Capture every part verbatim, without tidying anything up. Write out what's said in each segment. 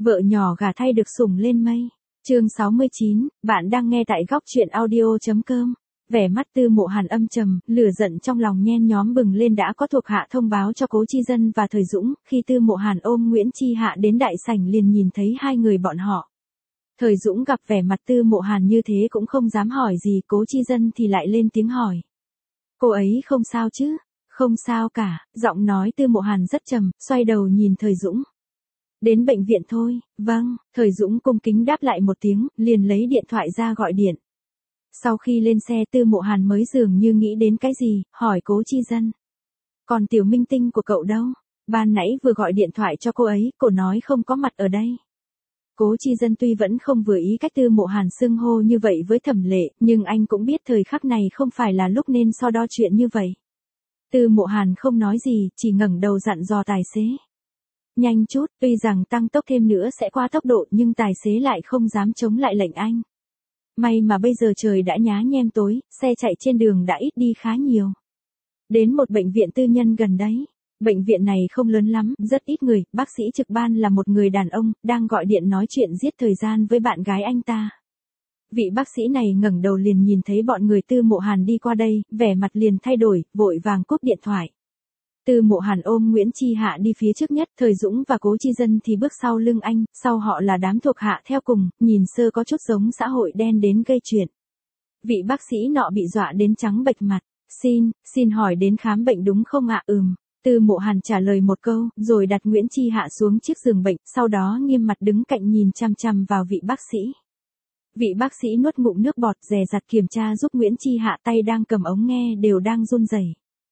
Vợ nhỏ gả thay được sủng lên mây. Chương sáu mươi chín, bạn đang nghe tại góc truyện audio chấm com. Vẻ mắt Tư Mộ Hàn âm trầm, lửa giận trong lòng nhen nhóm bừng lên. Đã có thuộc hạ thông báo cho Cố Chi Dân và Thời Dũng, khi Tư Mộ Hàn ôm Nguyễn Chi Hạ đến đại sảnh liền nhìn thấy hai người bọn họ. Thời Dũng gặp vẻ mặt Tư Mộ Hàn như thế cũng không dám hỏi gì, Cố Chi Dân thì lại lên tiếng hỏi. Cô ấy không sao chứ? Không sao cả, giọng nói Tư Mộ Hàn rất trầm, xoay đầu nhìn Thời Dũng. Đến bệnh viện thôi, vâng, Thời Dũng cung kính đáp lại một tiếng, liền lấy điện thoại ra gọi điện. Sau khi lên xe Tư Mộ Hàn mới dường như nghĩ đến cái gì, hỏi Cố Chi Dân. Còn tiểu minh tinh của cậu đâu? Ban nãy vừa gọi điện thoại cho cô ấy, cô nói không có mặt ở đây. Cố Chi Dân tuy vẫn không vừa ý cách Tư Mộ Hàn xưng hô như vậy với Thẩm Lệ, nhưng anh cũng biết thời khắc này không phải là lúc nên so đo chuyện như vậy. Tư Mộ Hàn không nói gì, chỉ ngẩng đầu dặn dò tài xế. Nhanh chút, tuy rằng tăng tốc thêm nữa sẽ qua tốc độ nhưng tài xế lại không dám chống lại lệnh anh. May mà bây giờ trời đã nhá nhem tối, xe chạy trên đường đã ít đi khá nhiều. Đến một bệnh viện tư nhân gần đấy. Bệnh viện này không lớn lắm, rất ít người, bác sĩ trực ban là một người đàn ông, đang gọi điện nói chuyện giết thời gian với bạn gái anh ta. Vị bác sĩ này ngẩng đầu liền nhìn thấy bọn người Tư Mộ Hàn đi qua đây, vẻ mặt liền thay đổi, vội vàng cúp điện thoại. Tư Mộ Hàn ôm Nguyễn Chi Hạ đi phía trước nhất, Thời Dũng và Cố Chi Dân thì bước sau lưng anh, sau họ là đám thuộc hạ theo cùng, nhìn sơ có chút giống xã hội đen đến gây chuyện. Vị bác sĩ nọ bị dọa đến trắng bệch mặt, xin, xin hỏi đến khám bệnh đúng không ạ? Ừm. Tư Mộ Hàn trả lời một câu, rồi đặt Nguyễn Chi Hạ xuống chiếc giường bệnh, sau đó nghiêm mặt đứng cạnh nhìn chằm chằm vào vị bác sĩ. Vị bác sĩ nuốt ngụm nước bọt, dè dặt kiểm tra giúp Nguyễn Chi Hạ, tay đang cầm ống nghe đều đang run rẩy.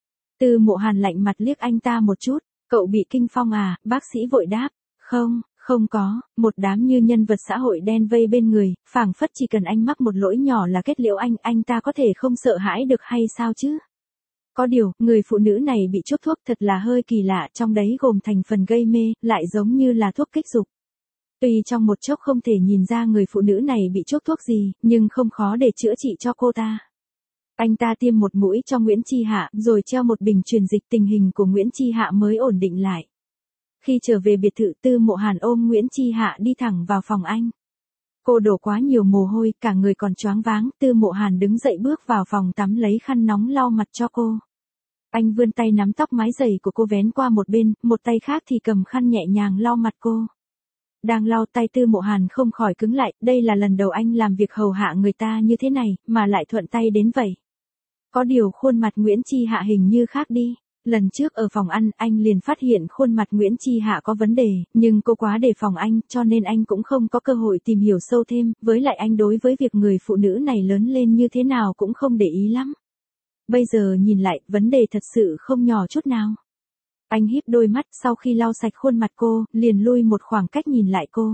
Tư Mộ Hàn lạnh mặt liếc anh ta một chút, cậu bị kinh phong à? Bác sĩ vội đáp, không, không có, một đám như nhân vật xã hội đen vây bên người, phảng phất chỉ cần anh mắc một lỗi nhỏ là kết liễu anh, anh ta có thể không sợ hãi được hay sao chứ? Có điều, người phụ nữ này bị chuốc thuốc thật là hơi kỳ lạ, trong đấy gồm thành phần gây mê, lại giống như là thuốc kích dục. Tuy trong một chốc không thể nhìn ra người phụ nữ này bị chuốc thuốc gì, nhưng không khó để chữa trị cho cô ta. Anh ta tiêm một mũi cho Nguyễn Chi Hạ, rồi treo một bình truyền dịch, tình hình của Nguyễn Chi Hạ mới ổn định lại. Khi trở về biệt thự, Tư Mộ Hàn ôm Nguyễn Chi Hạ đi thẳng vào phòng anh. Cô đổ quá nhiều mồ hôi, cả người còn choáng váng, Tư Mộ Hàn đứng dậy bước vào phòng tắm lấy khăn nóng lau mặt cho cô. Anh vươn tay nắm tóc mái dày của cô vén qua một bên, một tay khác thì cầm khăn nhẹ nhàng lau mặt cô. Đang lau tay Tư Mộ Hàn không khỏi cứng lại, đây là lần đầu anh làm việc hầu hạ người ta như thế này, mà lại thuận tay đến vậy. Có điều khuôn mặt Nguyễn Chi Hạ hình như khác đi. Lần trước ở phòng ăn, anh liền phát hiện khuôn mặt Nguyễn Chi Hạ có vấn đề, nhưng cô quá đề phòng anh, cho nên anh cũng không có cơ hội tìm hiểu sâu thêm, với lại anh đối với việc người phụ nữ này lớn lên như thế nào cũng không để ý lắm. Bây giờ nhìn lại, vấn đề thật sự không nhỏ chút nào. Anh híp đôi mắt, sau khi lau sạch khuôn mặt cô, liền lui một khoảng cách nhìn lại cô.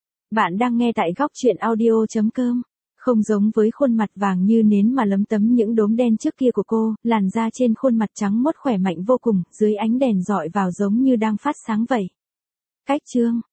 Bạn đang nghe tại góc truyện audio chấm com. Không giống với khuôn mặt vàng như nến mà lấm tấm những đốm đen trước kia của cô, làn da trên khuôn mặt trắng mốt khỏe mạnh vô cùng, dưới ánh đèn rọi vào giống như đang phát sáng vậy. Cách chương